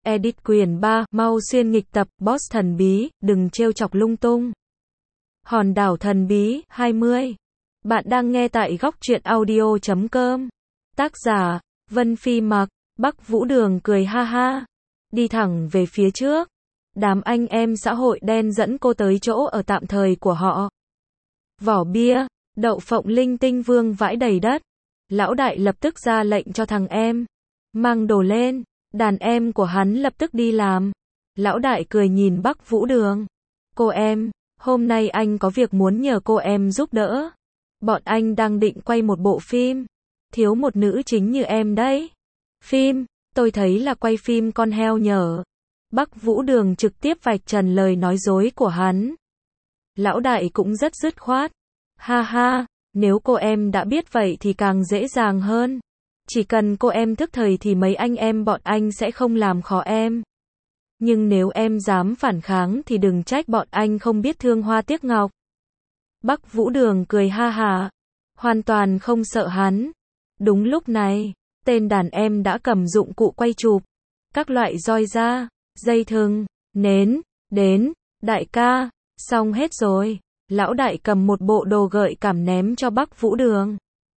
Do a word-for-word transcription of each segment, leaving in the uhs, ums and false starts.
Edit quyển ba, mau xuyên nghịch tập, Boss thần bí, đừng trêu chọc lung tung. Hòn đảo thần bí, hai mươi. Bạn đang nghe tại góc truyện audio chấm com. Tác giả, Vân Phi Mặc, Bắc Vũ Đường cười ha ha. Đi thẳng về phía trước. Đám anh em xã hội đen dẫn cô tới chỗ ở tạm thời của họ. Vỏ bia, đậu phộng linh tinh vương vãi đầy đất. Lão đại lập tức ra lệnh cho thằng em. Mang đồ lên. Đàn em của hắn lập tức đi làm. Lão đại cười nhìn Bắc Vũ Đường. Cô em, hôm nay anh có việc muốn nhờ cô em giúp đỡ. Bọn anh đang định quay một bộ phim. Thiếu một nữ chính như em đấy. Phim, tôi thấy là quay phim con heo nhở. Bắc Vũ Đường trực tiếp vạch trần lời nói dối của hắn. Lão đại cũng rất dứt khoát. Ha ha, nếu cô em đã biết vậy thì càng dễ dàng hơn. Chỉ cần cô em thức thời thì mấy anh em bọn anh sẽ không làm khó em. Nhưng nếu em dám phản kháng thì đừng trách bọn anh không biết thương hoa tiếc ngọc. Bắc Vũ Đường cười ha hả, hoàn toàn không sợ hắn. Đúng lúc này, tên đàn em đã cầm dụng cụ quay chụp. Các loại roi da, dây thừng, nến, đến, đại ca, xong hết rồi. Lão đại cầm một bộ đồ gợi cảm ném cho Bắc Vũ Đường.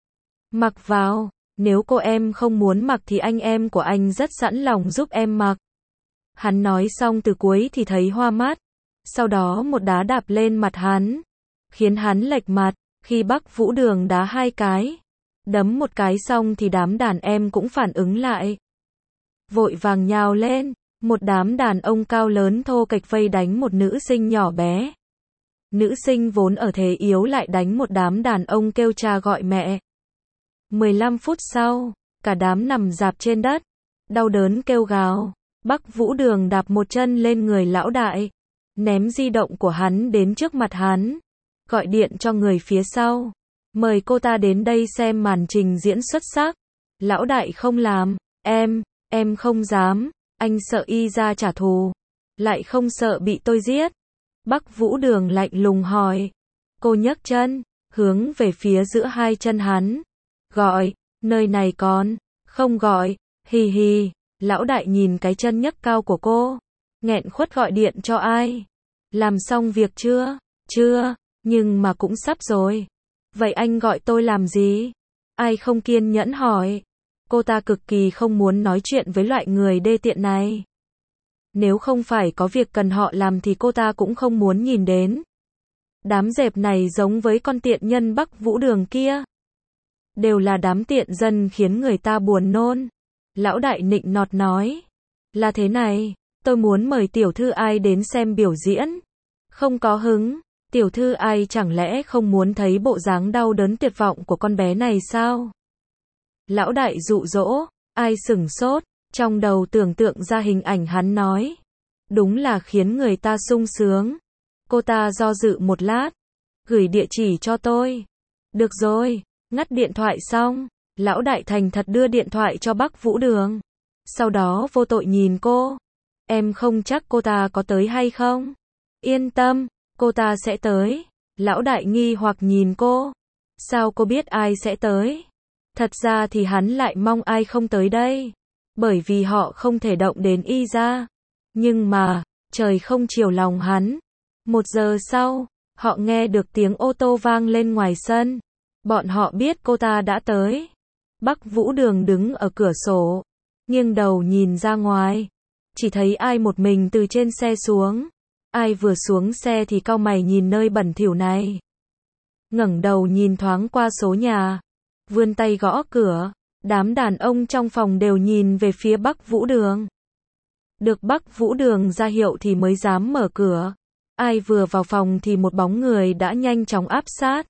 Mặc vào. Nếu cô em không muốn mặc thì anh em của anh rất sẵn lòng giúp em mặc. Hắn nói xong từ cuối thì thấy hoa mắt. Sau đó một đá đạp lên mặt hắn. Khiến hắn lệch mặt. Khi Bắc Vũ Đường đá hai cái. Đấm một cái xong thì đám đàn em cũng phản ứng lại. Vội vàng nhào lên. Một đám đàn ông cao lớn thô kệch vây đánh một nữ sinh nhỏ bé. Nữ sinh vốn ở thế yếu lại đánh một đám đàn ông kêu cha gọi mẹ. mười lăm phút sau, cả đám nằm rạp trên đất, đau đớn kêu gào. Bắc Vũ Đường đạp một chân lên người lão đại, ném di động của hắn đến trước mặt hắn, gọi điện cho người phía sau, mời cô ta đến đây xem màn trình diễn xuất sắc. Lão đại không làm, em, em không dám, anh sợ y ra trả thù, lại không sợ bị tôi giết. Bắc Vũ Đường lạnh lùng hỏi, cô nhấc chân, hướng về phía giữa hai chân hắn. Gọi, nơi này còn, không gọi, hì hì, lão đại nhìn cái chân nhấc cao của cô, nghẹn khuất gọi điện cho ai? Làm xong việc chưa? Chưa, nhưng mà cũng sắp rồi. Vậy anh gọi tôi làm gì? Ai không kiên nhẫn hỏi. Cô ta cực kỳ không muốn nói chuyện với loại người đê tiện này. Nếu không phải có việc cần họ làm thì cô ta cũng không muốn nhìn đến. Đám dẹp này giống với con tiện nhân Bắc Vũ Đường kia. Đều là đám tiện dân khiến người ta buồn nôn. Lão đại nịnh nọt nói. Là thế này, tôi muốn mời tiểu thư ai đến xem biểu diễn. Không có hứng, tiểu thư ai chẳng lẽ không muốn thấy bộ dáng đau đớn tuyệt vọng của con bé này sao? Lão đại dụ dỗ, ai sửng sốt, trong đầu tưởng tượng ra hình ảnh hắn nói. Đúng là khiến người ta sung sướng. Cô ta do dự một lát, gửi địa chỉ cho tôi. Được rồi. Ngắt điện thoại xong, lão đại thành thật đưa điện thoại cho Bắc Vũ Đường. Sau đó vô tội nhìn cô. Em không chắc cô ta có tới hay không? Yên tâm, cô ta sẽ tới. Lão đại nghi hoặc nhìn cô. Sao cô biết ai sẽ tới? Thật ra thì hắn lại mong ai không tới đây. Bởi vì họ không thể động đến y ra. Nhưng mà, trời không chiều lòng hắn. Một giờ sau, họ nghe được tiếng ô tô vang lên ngoài sân. Bọn họ biết cô ta đã tới. Bắc Vũ Đường đứng ở cửa sổ, nghiêng đầu nhìn ra ngoài. Chỉ thấy ai một mình từ trên xe xuống. Ai vừa xuống xe thì cau mày nhìn nơi bẩn thỉu này. Ngẩng đầu nhìn thoáng qua số nhà. Vươn tay gõ cửa. Đám đàn ông trong phòng đều nhìn về phía Bắc Vũ Đường. Được Bắc Vũ Đường ra hiệu thì mới dám mở cửa. Ai vừa vào phòng thì một bóng người đã nhanh chóng áp sát.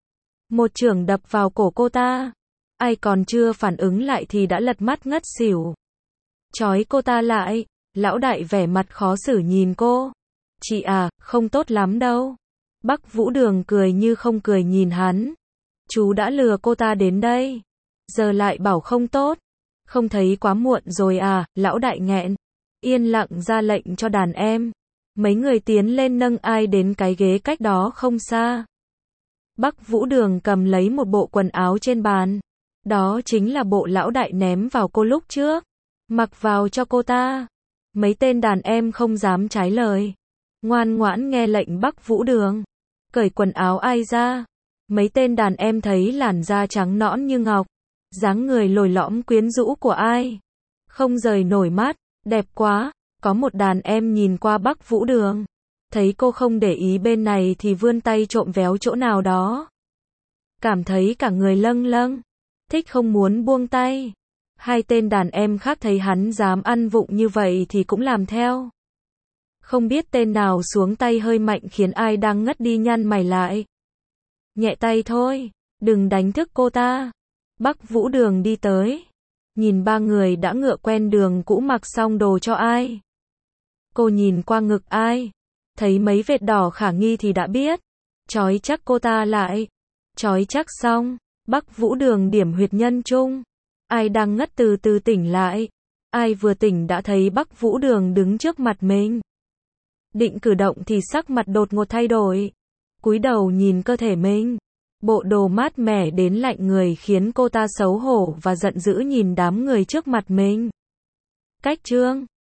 Một chưởng đập vào cổ cô ta. Ai còn chưa phản ứng lại thì đã lật mắt ngất xỉu. Trói cô ta lại. Lão đại vẻ mặt khó xử nhìn cô. Chị à, không tốt lắm đâu. Bắc Vũ Đường cười như không cười nhìn hắn. Chú đã lừa cô ta đến đây. Giờ lại bảo không tốt. Không thấy quá muộn rồi à, lão đại nghẹn. Yên lặng ra lệnh cho đàn em. Mấy người tiến lên nâng ai đến cái ghế cách đó không xa. Bắc Vũ Đường cầm lấy một bộ quần áo trên bàn. Đó chính là bộ lão đại ném vào cô lúc trước. Mặc vào cho cô ta. Mấy tên đàn em không dám trái lời. Ngoan ngoãn nghe lệnh Bắc Vũ Đường. Cởi quần áo ai ra. Mấy tên đàn em thấy làn da trắng nõn như ngọc. Dáng người lồi lõm quyến rũ của ai. Không rời nổi mắt. Đẹp quá. Có một đàn em nhìn qua Bắc Vũ Đường. Thấy cô không để ý bên này thì vươn tay trộm véo chỗ nào đó. Cảm thấy cả người lâng lâng. Thích không muốn buông tay. Hai tên đàn em khác thấy hắn dám ăn vụng như vậy thì cũng làm theo. Không biết tên nào xuống tay hơi mạnh khiến ai đang ngất đi nhăn mày lại. Nhẹ tay thôi, đừng đánh thức cô ta. Bắc Vũ Đường đi tới. Nhìn ba người đã ngựa quen đường cũ mặc xong đồ cho ai. Cô nhìn qua ngực ai. Thấy mấy vệt đỏ khả nghi thì đã biết. Trói chắc cô ta lại. Trói chắc xong, Bắc Vũ Đường điểm huyệt nhân trung. Ai đang ngất từ từ tỉnh lại. Ai vừa tỉnh đã thấy Bắc Vũ Đường đứng trước mặt mình. Định cử động thì sắc mặt đột ngột thay đổi. Cúi đầu nhìn cơ thể mình. Bộ đồ mát mẻ đến lạnh người khiến cô ta xấu hổ và giận dữ nhìn đám người trước mặt mình. Cách trương.